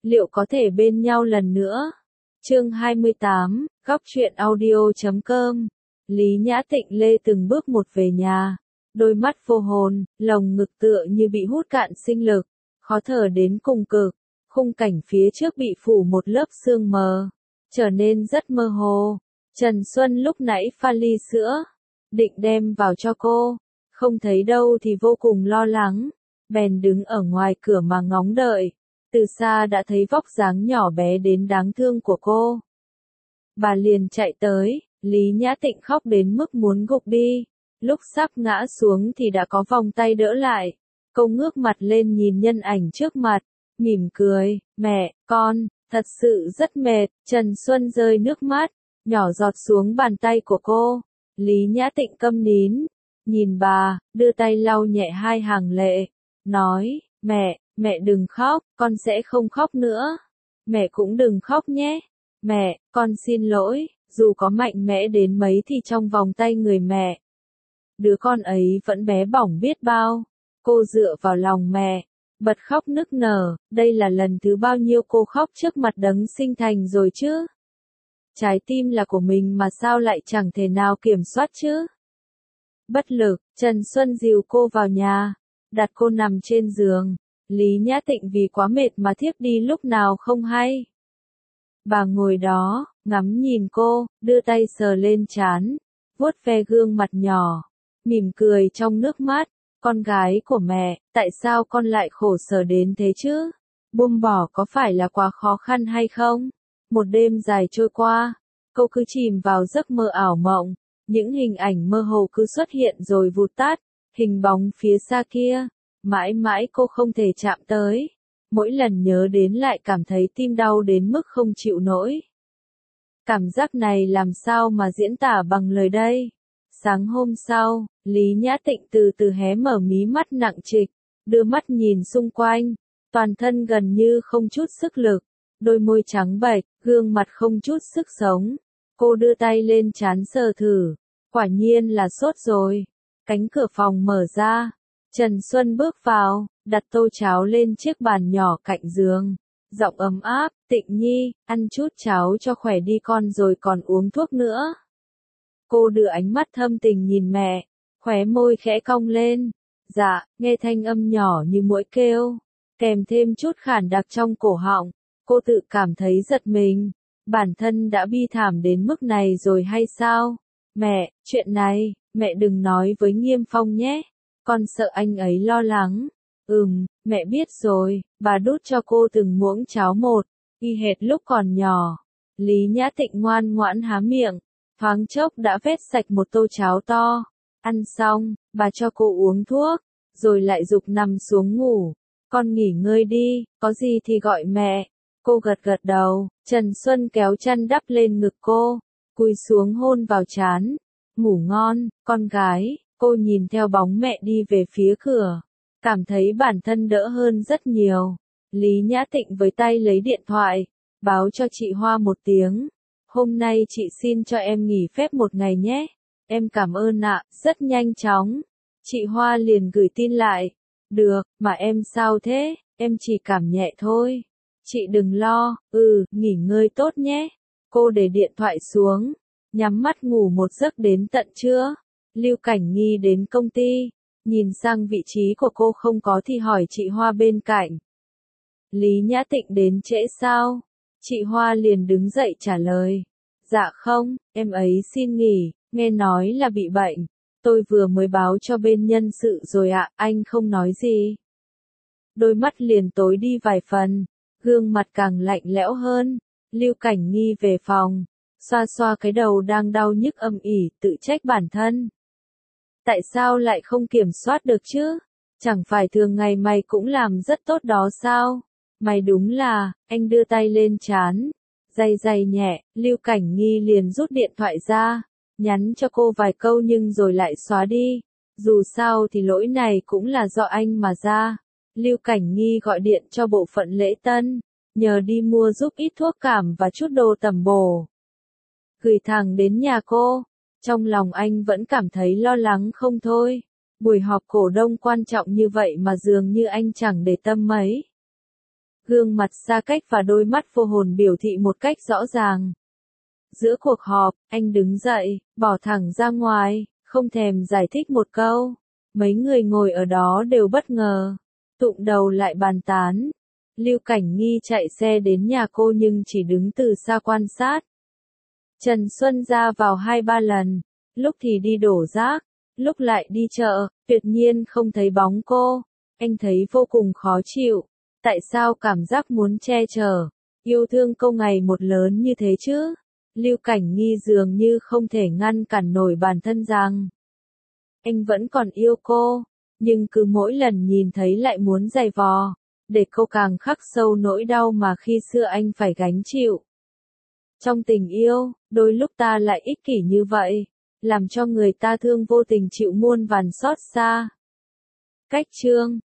liệu có thể bên nhau lần nữa? Chương 28, góc truyện audio.com. Lý Nhã Tịnh lê từng bước một về nhà, đôi mắt vô hồn, lồng ngực tựa như bị hút cạn sinh lực, khó thở đến cùng cực, khung cảnh phía trước bị phủ một lớp sương mờ, trở nên rất mơ hồ. Trần Xuân lúc nãy pha ly sữa, định đem vào cho cô, không thấy đâu thì vô cùng lo lắng, bèn đứng ở ngoài cửa mà ngóng đợi, từ xa đã thấy vóc dáng nhỏ bé đến đáng thương của cô. Bà liền chạy tới, Lý Nhã Tịnh khóc đến mức muốn gục đi, lúc sắp ngã xuống thì đã có vòng tay đỡ lại, cô ngước mặt lên nhìn nhân ảnh trước mặt, mỉm cười, mẹ, con, thật sự rất mệt. Trần Xuân rơi nước mắt, nhỏ giọt xuống bàn tay của cô, Lý Nhã Tịnh câm nín, nhìn bà, đưa tay lau nhẹ hai hàng lệ, nói, mẹ đừng khóc, con sẽ không khóc nữa, mẹ cũng đừng khóc nhé, mẹ, con xin lỗi, dù có mạnh mẽ đến mấy thì trong vòng tay người mẹ, đứa con ấy vẫn bé bỏng biết bao. Cô dựa vào lòng mẹ, bật khóc nức nở, đây là lần thứ bao nhiêu cô khóc trước mặt đấng sinh thành rồi chứ? Trái tim là của mình mà sao lại chẳng thể nào kiểm soát chứ? Bất lực, Trần Xuân dìu cô vào nhà, đặt cô nằm trên giường, Lý Nhã Tịnh vì quá mệt mà thiếp đi lúc nào không hay. Bà ngồi đó, ngắm nhìn cô, đưa tay sờ lên trán, vuốt ve gương mặt nhỏ, mỉm cười trong nước mắt, con gái của mẹ, tại sao con lại khổ sở đến thế chứ? Buông bỏ có phải là quá khó khăn hay không? Một đêm dài trôi qua, cô cứ chìm vào giấc mơ ảo mộng, những hình ảnh mơ hồ cứ xuất hiện rồi vụt tắt, hình bóng phía xa kia, mãi mãi cô không thể chạm tới. Mỗi lần nhớ đến lại cảm thấy tim đau đến mức không chịu nổi. Cảm giác này làm sao mà diễn tả bằng lời đây? Sáng hôm sau, Lý Nhã Tịnh từ từ hé mở mí mắt nặng trịch, đưa mắt nhìn xung quanh, toàn thân gần như không chút sức lực, đôi môi trắng bệch, gương mặt không chút sức sống. Cô đưa tay lên trán sờ thử, quả nhiên là sốt rồi. Cánh cửa phòng mở ra, Trần Xuân bước vào, đặt tô cháo lên chiếc bàn nhỏ cạnh giường. Giọng ấm áp, Tịnh Nhi, ăn chút cháo cho khỏe đi con rồi còn uống thuốc nữa. Cô đưa ánh mắt thâm tình nhìn mẹ, khóe môi khẽ cong lên. Dạ, nghe thanh âm nhỏ như muỗi kêu, kèm thêm chút khản đặc trong cổ họng. Cô tự cảm thấy giật mình, bản thân đã bi thảm đến mức này rồi hay sao? Mẹ, chuyện này, mẹ đừng nói với Nghiêm Phong nhé, con sợ anh ấy lo lắng. Mẹ biết rồi, bà đút cho cô từng muỗng cháo một, y hệt lúc còn nhỏ. Lý Nhã Tịnh ngoan ngoãn há miệng, thoáng chốc đã vét sạch một tô cháo to. Ăn xong, bà cho cô uống thuốc, rồi lại giục nằm xuống ngủ. Con nghỉ ngơi đi, có gì thì gọi mẹ. Cô gật gật đầu, Trần Xuân kéo chăn đắp lên ngực cô, cúi xuống hôn vào trán. Ngủ ngon, con gái. Cô nhìn theo bóng mẹ đi về phía cửa, cảm thấy bản thân đỡ hơn rất nhiều. Lý Nhã Tịnh với tay lấy điện thoại, báo cho chị Hoa một tiếng. Hôm nay chị xin cho em nghỉ phép một ngày nhé. Em cảm ơn ạ, rất nhanh chóng. Chị Hoa liền gửi tin lại. Được, mà em sao thế, em chỉ cảm nhẹ thôi. Chị đừng lo, nghỉ ngơi tốt nhé. Cô để điện thoại xuống, nhắm mắt ngủ một giấc đến tận trưa. Lưu Cảnh Nghi đến công ty, nhìn sang vị trí của cô không có thì hỏi chị Hoa bên cạnh. Lý Nhã Tịnh đến trễ sao? Chị Hoa liền đứng dậy trả lời. Dạ không, em ấy xin nghỉ, nghe nói là bị bệnh. Tôi vừa mới báo cho bên nhân sự rồi ạ, anh không nói gì. Đôi mắt liền tối đi vài phần, gương mặt càng lạnh lẽo hơn. Lưu Cảnh Nghi về phòng, xoa xoa cái đầu đang đau nhức âm ỉ, tự trách bản thân. Tại sao lại không kiểm soát được chứ? Chẳng phải thường ngày mày cũng làm rất tốt đó sao? Mày đúng là, anh đưa tay lên trán, day nhẹ, Lưu Cảnh Nghi liền rút điện thoại ra, nhắn cho cô vài câu nhưng rồi lại xóa đi. Dù sao thì lỗi này cũng là do anh mà ra. Lưu Cảnh Nghi gọi điện cho bộ phận lễ tân, nhờ đi mua giúp ít thuốc cảm và chút đồ tẩm bổ. Gửi thẳng đến nhà cô. Trong lòng anh vẫn cảm thấy lo lắng không thôi. Buổi họp cổ đông quan trọng như vậy mà dường như anh chẳng để tâm mấy. Gương mặt xa cách và đôi mắt vô hồn biểu thị một cách rõ ràng. Giữa cuộc họp, anh đứng dậy, bỏ thẳng ra ngoài, không thèm giải thích một câu. Mấy người ngồi ở đó đều bất ngờ, tụm đầu lại bàn tán. Lưu Cảnh Nghi chạy xe đến nhà cô nhưng chỉ đứng từ xa quan sát. Trần Xuân ra vào 2-3 lần, lúc thì đi đổ rác, lúc lại đi chợ, tuyệt nhiên không thấy bóng cô. Anh thấy vô cùng khó chịu. Tại sao cảm giác muốn che chở, yêu thương cô ngày một lớn như thế chứ? Lưu Cảnh Nghi dường như không thể ngăn cản nổi bản thân rằng anh vẫn còn yêu cô, nhưng cứ mỗi lần nhìn thấy lại muốn giày vò, để cô càng khắc sâu nỗi đau mà khi xưa anh phải gánh chịu. Trong tình yêu, đôi lúc ta lại ích kỷ như vậy, làm cho người ta thương vô tình chịu muôn vàn xót xa. Cách chương